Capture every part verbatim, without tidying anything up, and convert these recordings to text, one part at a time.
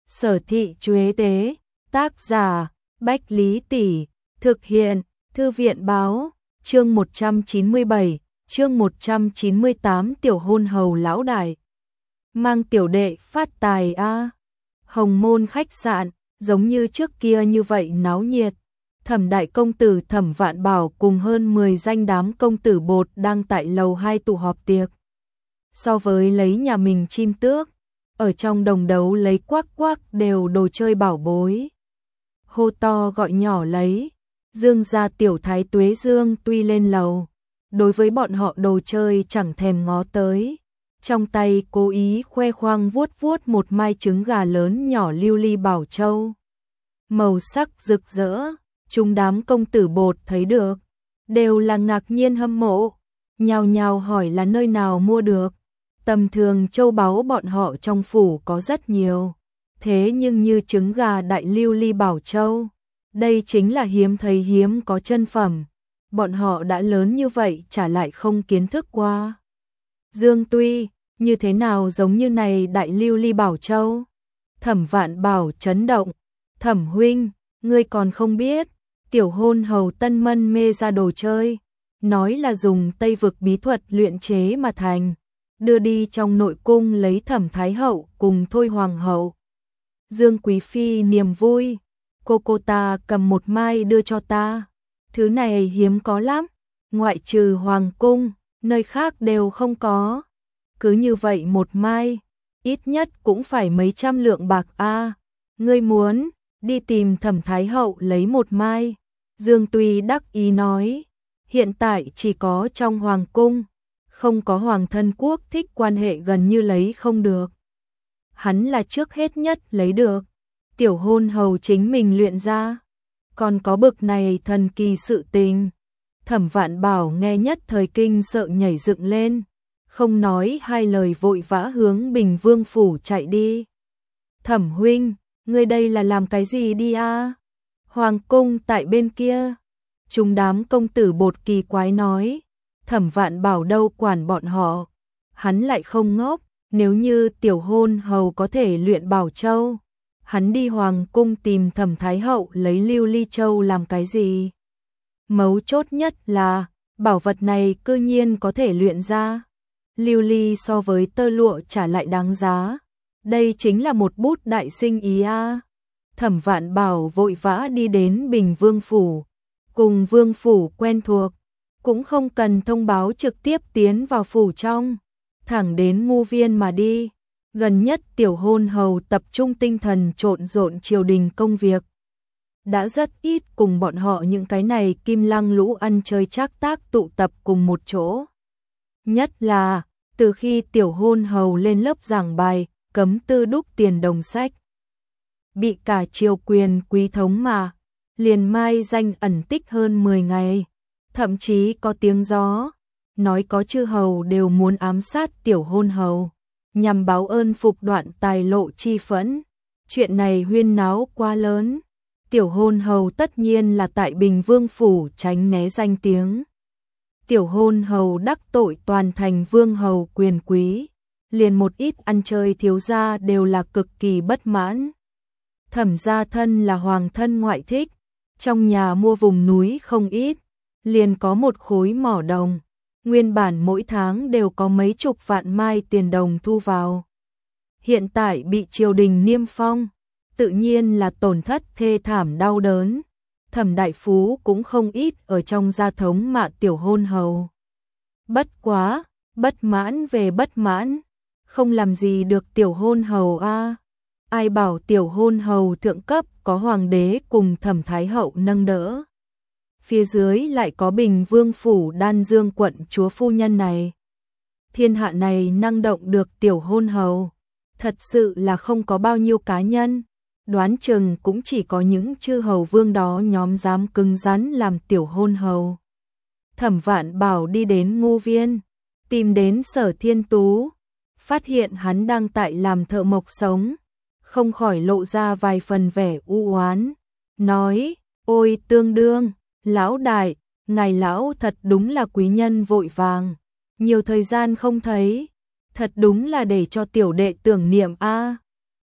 Sở Thị Chuế Tế, tác giả, Bách Lý Tỷ, thực hiện, Thư viện Báo, chương một trăm chín mươi bảy, chương một trăm chín mươi tám tiểu hôn hầu lão đại. Mang tiểu đệ phát tài a. Hồng Môn khách sạn, giống như trước kia như vậy náo nhiệt. Thẩm đại công tử Thẩm Vạn Bảo cùng hơn mười danh đám công tử bột đang tại lầu hai tụ họp tiệc. So với lấy nhà mình chim tước, ở trong đồng đấu lấy quắc quắc đều đồ chơi bảo bối. Hô to gọi nhỏ lấy, Dương gia tiểu thái Tuế Dương tuy lên lầu, đối với bọn họ đồ chơi chẳng thèm ngó tới. Trong tay cố ý khoe khoang vuốt vuốt một mai trứng gà lớn nhỏ lưu ly bảo châu. Màu sắc rực rỡ, chúng đám công tử bột thấy được, đều là ngạc nhiên hâm mộ, nhào nhào hỏi là nơi nào mua được. Tầm thường châu báu bọn họ trong phủ có rất nhiều, thế nhưng như trứng gà đại lưu ly bảo châu, đây chính là hiếm thấy hiếm có chân phẩm, bọn họ đã lớn như vậy chả lại không kiến thức qua. Dương tuy, như thế nào giống như này đại lưu ly bảo châu? Thẩm Vạn Bảo chấn động, Thẩm huynh, ngươi còn không biết, tiểu hôn hầu tân mân mê ra đồ chơi, nói là dùng Tây vực bí thuật luyện chế mà thành, đưa đi trong nội cung lấy Thẩm Thái Hậu cùng Thôi Hoàng Hậu. Dương Quý Phi niềm vui, cô cô ta cầm một mai đưa cho ta, thứ này hiếm có lắm, ngoại trừ Hoàng cung, nơi khác đều không có. Cứ như vậy một mai, ít nhất cũng phải mấy trăm lượng bạc a. Ngươi muốn, đi tìm Thẩm Thái Hậu lấy một mai. Dương Tuy đắc ý nói, hiện tại chỉ có trong Hoàng cung, không có Hoàng thân quốc thích quan hệ gần như lấy không được. Hắn là trước hết nhất lấy được, tiểu hôn hầu chính mình luyện ra, còn có bực này thần kỳ sự tình. Thẩm Vạn Bảo nghe nhất thời kinh sợ nhảy dựng lên, không nói hai lời vội vã hướng Bình Vương phủ chạy đi. Thẩm huynh, ngươi đây là làm cái gì đi a? Hoàng cung tại bên kia. Chúng đám công tử bột kỳ quái nói, Thẩm Vạn Bảo đâu quản bọn họ, hắn lại không ngốc, nếu như tiểu hôn hầu có thể luyện bảo châu, hắn đi Hoàng cung tìm Thẩm Thái Hậu lấy lưu ly châu làm cái gì? Mấu chốt nhất là, bảo vật này cư nhiên có thể luyện ra. Lưu ly so với tơ lụa trả lại đáng giá. Đây chính là một bút đại sinh ý a. Thẩm Vạn Bảo vội vã đi đến Bình Vương phủ, cùng Vương phủ quen thuộc, cũng không cần thông báo trực tiếp tiến vào phủ trong, thẳng đến Ngu Viên mà đi. Gần nhất tiểu hôn hầu tập trung tinh thần trộn rộn triều đình công việc, đã rất ít cùng bọn họ những cái này kim lăng lũ ăn chơi trác tác tụ tập cùng một chỗ. Nhất là, từ khi tiểu hôn hầu lên lớp giảng bài, cấm tư đúc tiền đồng sách, bị cả triều quyền quý thống mà, liền mai danh ẩn tích hơn mười ngày, thậm chí có tiếng gió, nói có chư hầu đều muốn ám sát tiểu hôn hầu, nhằm báo ơn phục đoạn tài lộ chi phẫn. Chuyện này huyên náo quá lớn, tiểu hôn hầu tất nhiên là tại Bình Vương phủ tránh né danh tiếng. Tiểu hôn hầu đắc tội toàn thành vương hầu quyền quý, liền một ít ăn chơi thiếu gia đều là cực kỳ bất mãn. Thẩm gia thân là hoàng thân ngoại thích, trong nhà mua vùng núi không ít, liền có một khối mỏ đồng, nguyên bản mỗi tháng đều có mấy chục vạn mai tiền đồng thu vào. Hiện tại bị triều đình niêm phong, tự nhiên là tổn thất thê thảm đau đớn. Thẩm đại phú cũng không ít ở trong gia thống mạ tiểu hôn hầu. Bất quá, bất mãn về bất mãn, không làm gì được tiểu hôn hầu a. Ai bảo tiểu hôn hầu thượng cấp có hoàng đế cùng Thẩm Thái Hậu nâng đỡ. Phía dưới lại có Bình Vương phủ Đan Dương quận chúa phu nhân này. Thiên hạ này năng động được tiểu hôn hầu, thật sự là không có bao nhiêu cá nhân. Đoán chừng cũng chỉ có những chư hầu vương đó nhóm dám cứng rắn làm tiểu hôn hầu. Thẩm Vạn Bảo đi đến Ngu Viên, tìm đến Sở Thiên Tú, phát hiện hắn đang tại làm thợ mộc sống, không khỏi lộ ra vài phần vẻ u oán, nói, ôi tương đương, lão đại, ngài lão thật đúng là quý nhân vội vàng, nhiều thời gian không thấy, thật đúng là để cho tiểu đệ tưởng niệm a.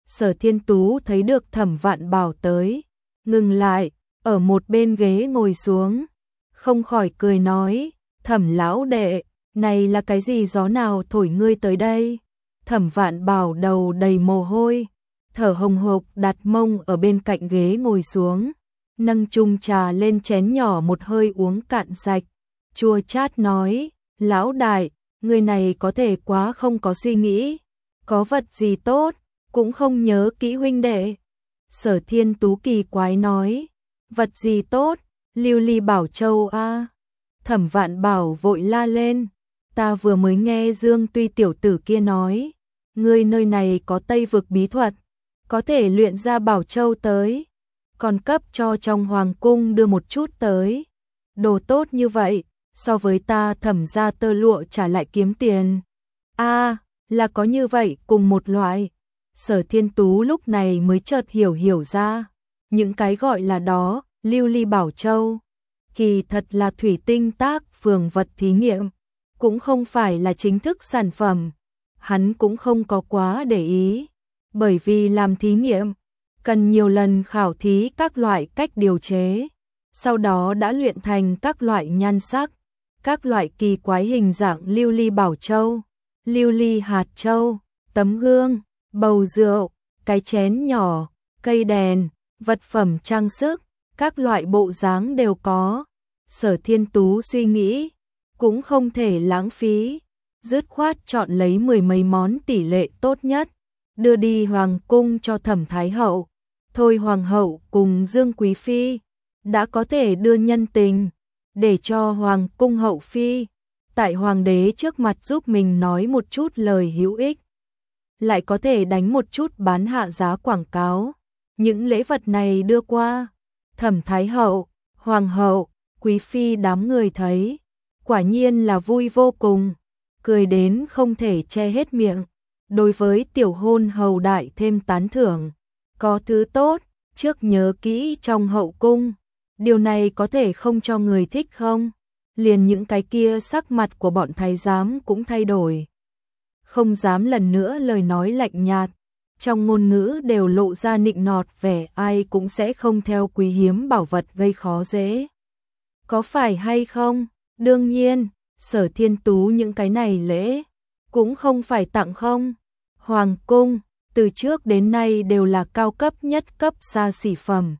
Sở Thiên Tú thấy được Thẩm Vạn Bảo tới, ngừng lại, ở một bên ghế ngồi xuống, không khỏi cười nói, Thẩm lão đệ, này là cái gì gió nào thổi ngươi tới đây? Thẩm Vạn Bảo đầu đầy mồ hôi, thở hồng hộc đặt mông ở bên cạnh ghế ngồi xuống, nâng chung trà lên chén nhỏ một hơi uống cạn sạch, chua chát nói, lão đại, người này có thể quá không có suy nghĩ, có vật gì tốt, cũng không nhớ kỹ huynh đệ. Sở Thiên Tú kỳ quái nói, vật gì tốt, Lưu Ly Bảo Châu a. Thẩm Vạn Bảo vội la lên, ta vừa mới nghe Dương Tuy tiểu tử kia nói, ngươi nơi này có Tây vực bí thuật, có thể luyện ra Bảo Châu tới, còn cấp cho trong hoàng cung đưa một chút tới. Đồ tốt như vậy, so với ta Thẩm ra tơ lụa trả lại kiếm tiền. A, à, là có như vậy cùng một loại. Sở Thiên Tú lúc này mới chợt hiểu hiểu ra, những cái gọi là đó, Lưu Ly Bảo Châu, kỳ thật là thủy tinh tác phường vật thí nghiệm, cũng không phải là chính thức sản phẩm. Hắn cũng không có quá để ý, bởi vì làm thí nghiệm, cần nhiều lần khảo thí các loại cách điều chế, sau đó đã luyện thành các loại nhan sắc, các loại kỳ quái hình dạng lưu ly bảo châu, lưu ly hạt châu, tấm gương, bầu rượu, cái chén nhỏ, cây đèn, vật phẩm trang sức, các loại bộ dáng đều có. Sở Thiên Tú suy nghĩ, cũng không thể lãng phí, dứt khoát chọn lấy mười mấy món tỷ lệ tốt nhất, đưa đi hoàng cung cho Thẩm Thái Hậu. Thôi hoàng hậu cùng Dương Quý Phi đã có thể đưa nhân tình, để cho hoàng cung hậu phi tại hoàng đế trước mặt giúp mình nói một chút lời hữu ích, lại có thể đánh một chút bán hạ giá quảng cáo. Những lễ vật này đưa qua, Thẩm Thái Hậu, hoàng hậu, Quý Phi đám người thấy, quả nhiên là vui vô cùng, cười đến không thể che hết miệng. Đối với tiểu hôn hầu đại thêm tán thưởng, có thứ tốt, trước nhớ kỹ trong hậu cung, điều này có thể không cho người thích không? Liền những cái kia sắc mặt của bọn thái giám cũng thay đổi, không dám lần nữa lời nói lạnh nhạt, trong ngôn ngữ đều lộ ra nịnh nọt vẻ ai cũng sẽ không theo quý hiếm bảo vật gây khó dễ. Có phải hay không? Đương nhiên, Sở Thiên Tú những cái này lễ cũng không phải tặng không. Hoàng cung từ trước đến nay đều là cao cấp nhất cấp xa xỉ phẩm,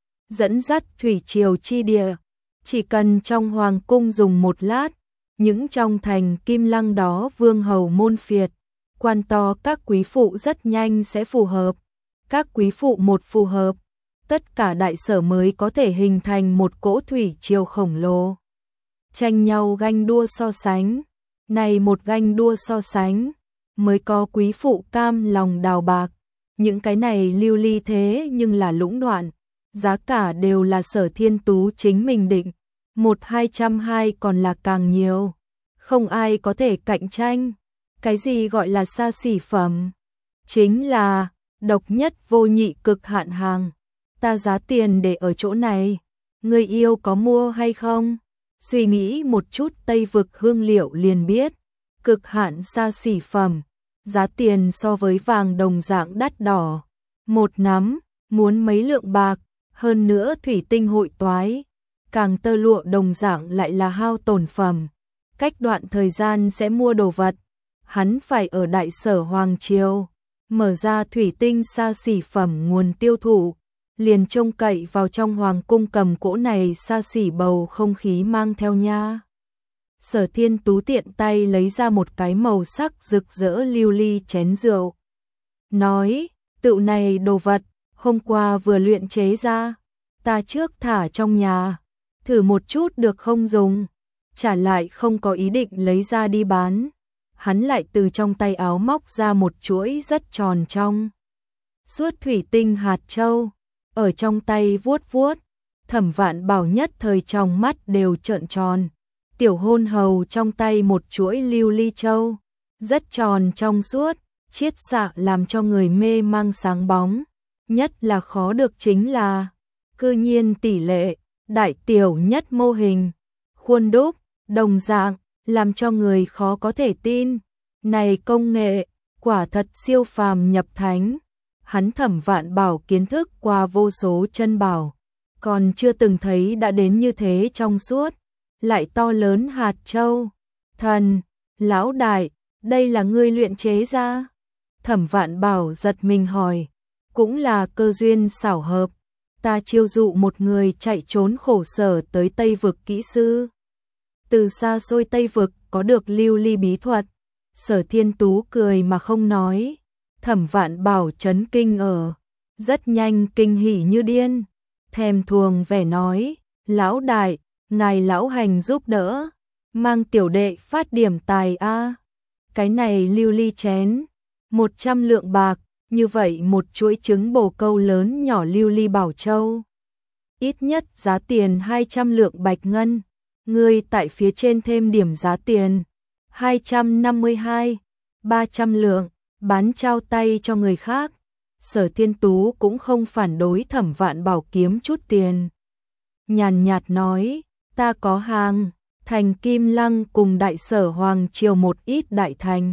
dẫn dắt thủy triều chi địa, chỉ cần trong hoàng cung dùng một lát, những trong thành Kim Lăng đó vương hầu môn phiệt, quan to các quý phụ rất nhanh sẽ phù hợp. Các quý phụ một phù hợp, tất cả đại sở mới có thể hình thành một cỗ thủy triều khổng lồ. Tranh nhau ganh đua so sánh, này một ganh đua so sánh, mới có quý phụ cam lòng đào bạc. Những cái này lưu ly thế nhưng là lũng đoạn, giá cả đều là Sở Thiên Tú chính mình định, một hai trăm hai còn là càng nhiều, không ai có thể cạnh tranh. Cái gì gọi là xa xỉ phẩm? Chính là độc nhất vô nhị cực hạn hàng. Ta giá tiền để ở chỗ này, người yêu có mua hay không? Suy nghĩ một chút Tây vực hương liệu liền biết, cực hạn xa xỉ phẩm, giá tiền so với vàng đồng dạng đắt đỏ. Một nắm, muốn mấy lượng bạc, hơn nữa thủy tinh hội toái, càng tơ lụa đồng dạng lại là hao tổn phẩm. Cách đoạn thời gian sẽ mua đồ vật, hắn phải ở đại sở Hoàng Triều, mở ra thủy tinh xa xỉ phẩm nguồn tiêu thụ, liền trông cậy vào trong hoàng cung cầm cỗ này xa xỉ bầu không khí mang theo nha. Sở Thiên Tú tiện tay lấy ra một cái màu sắc rực rỡ lưu ly chén rượu, nói, tựu này đồ vật, hôm qua vừa luyện chế ra, ta trước thả trong nhà, thử một chút được không dùng, trả lại không có ý định lấy ra đi bán. Hắn lại từ trong tay áo móc ra một chuỗi rất tròn trong suốt thủy tinh hạt châu, ở trong tay vuốt vuốt. Thẩm Vạn Bảo nhất thời trong mắt đều trợn tròn. Tiểu hôn hầu trong tay một chuỗi lưu ly châu, rất tròn trong suốt, chiết xạ làm cho người mê mang sáng bóng. Nhất là khó được chính là, cư nhiên tỷ lệ, đại tiểu nhất mô hình, khuôn đúc, đồng dạng, làm cho người khó có thể tin. Này công nghệ, quả thật siêu phàm nhập thánh. hắn Thẩm Vạn Bảo kiến thức qua vô số chân bảo, còn chưa từng thấy đã đến như thế trong suốt, lại to lớn hạt châu. Thần, lão đại, đây là ngươi luyện chế ra? Thẩm Vạn Bảo giật mình hỏi, cũng là cơ duyên xảo hợp, ta chiêu dụ một người chạy trốn khổ sở tới Tây Vực kỹ sư. Từ xa xôi Tây Vực có được lưu ly bí thuật. Sở Thiên Tú cười mà không nói. Thẩm Vạn Bảo chấn kinh ở, rất nhanh kinh hỉ như điên, thèm thuồng vẻ nói, lão đại, ngài lão hành giúp đỡ, mang tiểu đệ phát điểm tài a. Cái này lưu ly chén, một trăm lượng bạc, như vậy một chuỗi trứng bồ câu lớn nhỏ lưu ly bảo châu. Ít nhất giá tiền hai trăm lượng bạch ngân, ngươi tại phía trên thêm điểm giá tiền, hai trăm năm mươi hai, ba trăm lượng, bán trao tay cho người khác. Sở Thiên Tú cũng không phản đối Thẩm Vạn Bảo kiếm chút tiền. Nhàn nhạt nói, ta có hàng, thành Kim Lăng cùng đại sở Hoàng Triều một ít đại thành.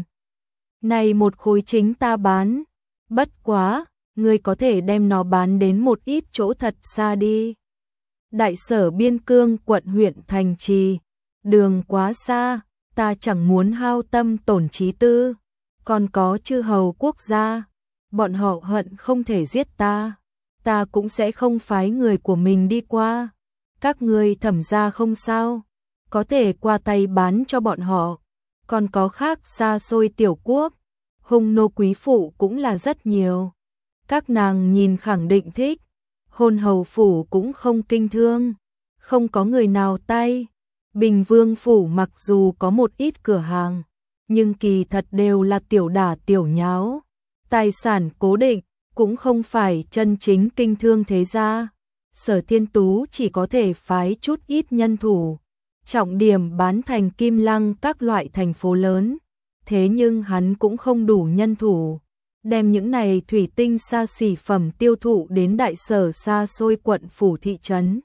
Này một khối chính ta bán, bất quá, ngươi có thể đem nó bán đến một ít chỗ thật xa đi. Đại sở biên cương quận huyện thành trì, đường quá xa, ta chẳng muốn hao tâm tổn trí tư. Còn có chư hầu quốc gia, bọn họ hận không thể giết ta, ta cũng sẽ không phái người của mình đi qua. Các ngươi Thẩm gia không sao, có thể qua tay bán cho bọn họ. Còn có khác xa xôi tiểu quốc, hung nô quý phụ cũng là rất nhiều. Các nàng nhìn khẳng định thích, hôn hầu phủ cũng không kinh thương, không có người nào tay. Bình Vương phủ mặc dù có một ít cửa hàng, nhưng kỳ thật đều là tiểu đả tiểu nháo, tài sản cố định, cũng không phải chân chính kinh thương thế gia. Sở Thiên Tú chỉ có thể phái chút ít nhân thủ, trọng điểm bán thành Kim Lăng các loại thành phố lớn, thế nhưng hắn cũng không đủ nhân thủ, đem những này thủy tinh xa xỉ phẩm tiêu thụ đến đại sở xa xôi quận phủ thị trấn.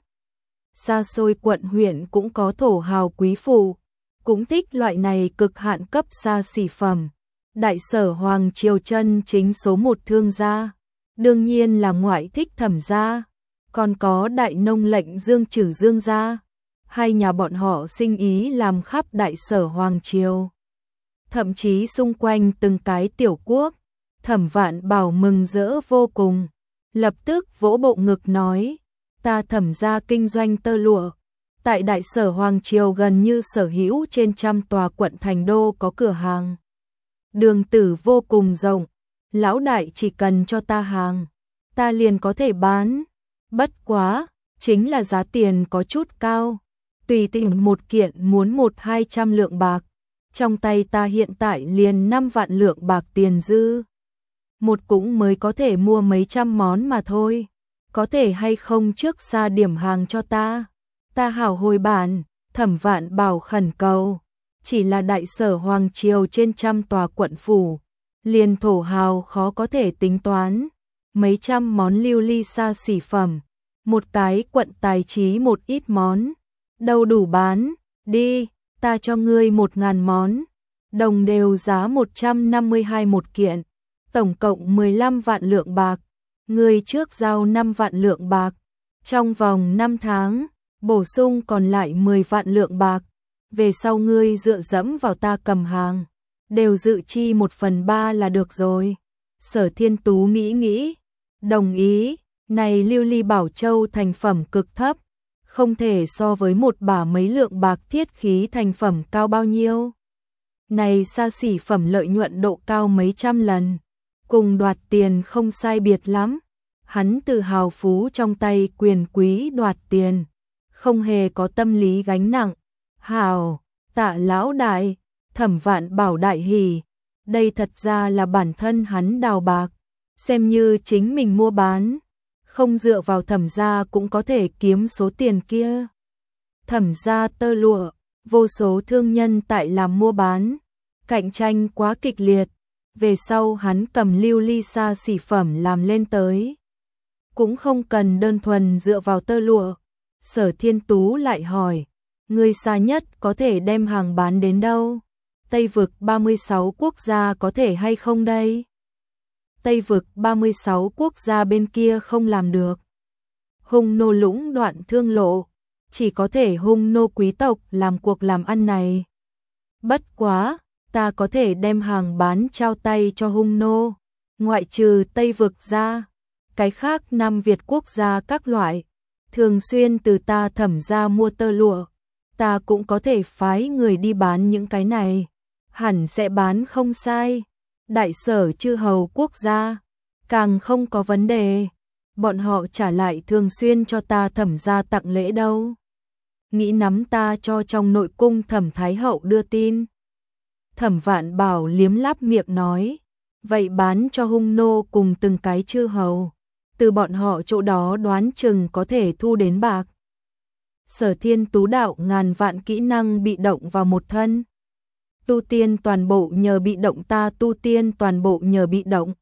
Xa xôi quận huyện cũng có thổ hào quý phụ, cũng thích loại này cực hạn cấp xa xỉ phẩm. Đại sở Hoàng Triều chân chính số một thương gia, đương nhiên là ngoại thích Thẩm gia, còn có đại nông lệnh Dương Trử Dương gia. Hai nhà bọn họ sinh ý làm khắp đại sở Hoàng Triều, thậm chí xung quanh từng cái tiểu quốc. Thẩm Vạn Bảo mừng rỡ vô cùng, lập tức vỗ bộ ngực nói, ta Thẩm gia kinh doanh tơ lụa, tại đại sở Hoàng Triều gần như sở hữu trên trăm tòa quận thành đô có cửa hàng. Đường tử vô cùng rộng, lão đại chỉ cần cho ta hàng, ta liền có thể bán. Bất quá, chính là giá tiền có chút cao, tùy tình một kiện muốn một hai trăm lượng bạc, trong tay ta hiện tại liền năm vạn lượng bạc tiền dư. Một cũng mới có thể mua mấy trăm món mà thôi, có thể hay không trước xa điểm hàng cho ta, ta hảo hồi bản. Thẩm Vạn Bảo khẩn cầu, chỉ là đại sở Hoàng Triều trên trăm tòa quận phủ, liền thổ hào khó có thể tính toán, mấy trăm món lưu ly xa xỉ phẩm, một cái quận tài trí một ít món, đâu đủ bán. Đi, ta cho ngươi một ngàn món, đồng đều giá một trăm năm mươi hai một kiện, tổng cộng mười lăm vạn lượng bạc, ngươi trước giao năm vạn lượng bạc, trong vòng năm tháng, bổ sung còn lại mười vạn lượng bạc, về sau ngươi dựa dẫm vào ta cầm hàng, đều dự chi một phần ba là được rồi. Sở Thiên Tú nghĩ nghĩ, đồng ý. Này lưu ly bảo châu thành phẩm cực thấp, không thể so với một bả mấy lượng bạc thiết khí thành phẩm cao bao nhiêu. Này xa xỉ phẩm lợi nhuận độ cao mấy trăm lần, cùng đoạt tiền không sai biệt lắm. Hắn từ hào phú trong tay quyền quý đoạt tiền, không hề có tâm lý gánh nặng. Hào, tạ lão đại. Thẩm Vạn Bảo đại hỉ, đây thật ra là bản thân hắn đào bạc, xem như chính mình mua bán, không dựa vào Thẩm gia cũng có thể kiếm số tiền kia. Thẩm gia tơ lụa, vô số thương nhân tại làm mua bán, cạnh tranh quá kịch liệt, về sau hắn cầm lưu ly xa xỉ phẩm làm lên tới, cũng không cần đơn thuần dựa vào tơ lụa. Sở Thiên Tú lại hỏi, người xa nhất có thể đem hàng bán đến đâu? Tây vực ba mươi sáu quốc gia có thể hay không đây? Tây vực ba mươi sáu quốc gia bên kia không làm được. Hung nô lũng đoạn thương lộ, chỉ có thể hung nô quý tộc làm cuộc làm ăn này. Bất quá, ta có thể đem hàng bán trao tay cho hung nô, ngoại trừ Tây vực ra, cái khác Nam Việt quốc gia các loại, thường xuyên từ ta Thẩm ra mua tơ lụa, ta cũng có thể phái người đi bán những cái này, hẳn sẽ bán không sai. Đại sở chư hầu quốc gia, càng không có vấn đề, bọn họ trả lại thường xuyên cho ta Thẩm ra tặng lễ đâu. Nghĩ nắm ta cho trong nội cung Thẩm Thái Hậu đưa tin. Thẩm Vạn Bảo liếm láp miệng nói, vậy bán cho hung nô cùng từng cái chư hầu, từ bọn họ chỗ đó đoán chừng có thể thu đến bạc. Sở Thiên Tú đạo ngàn vạn kỹ năng bị động vào một thân. Tu tiên toàn bộ nhờ bị động, ta tu tiên toàn bộ nhờ bị động.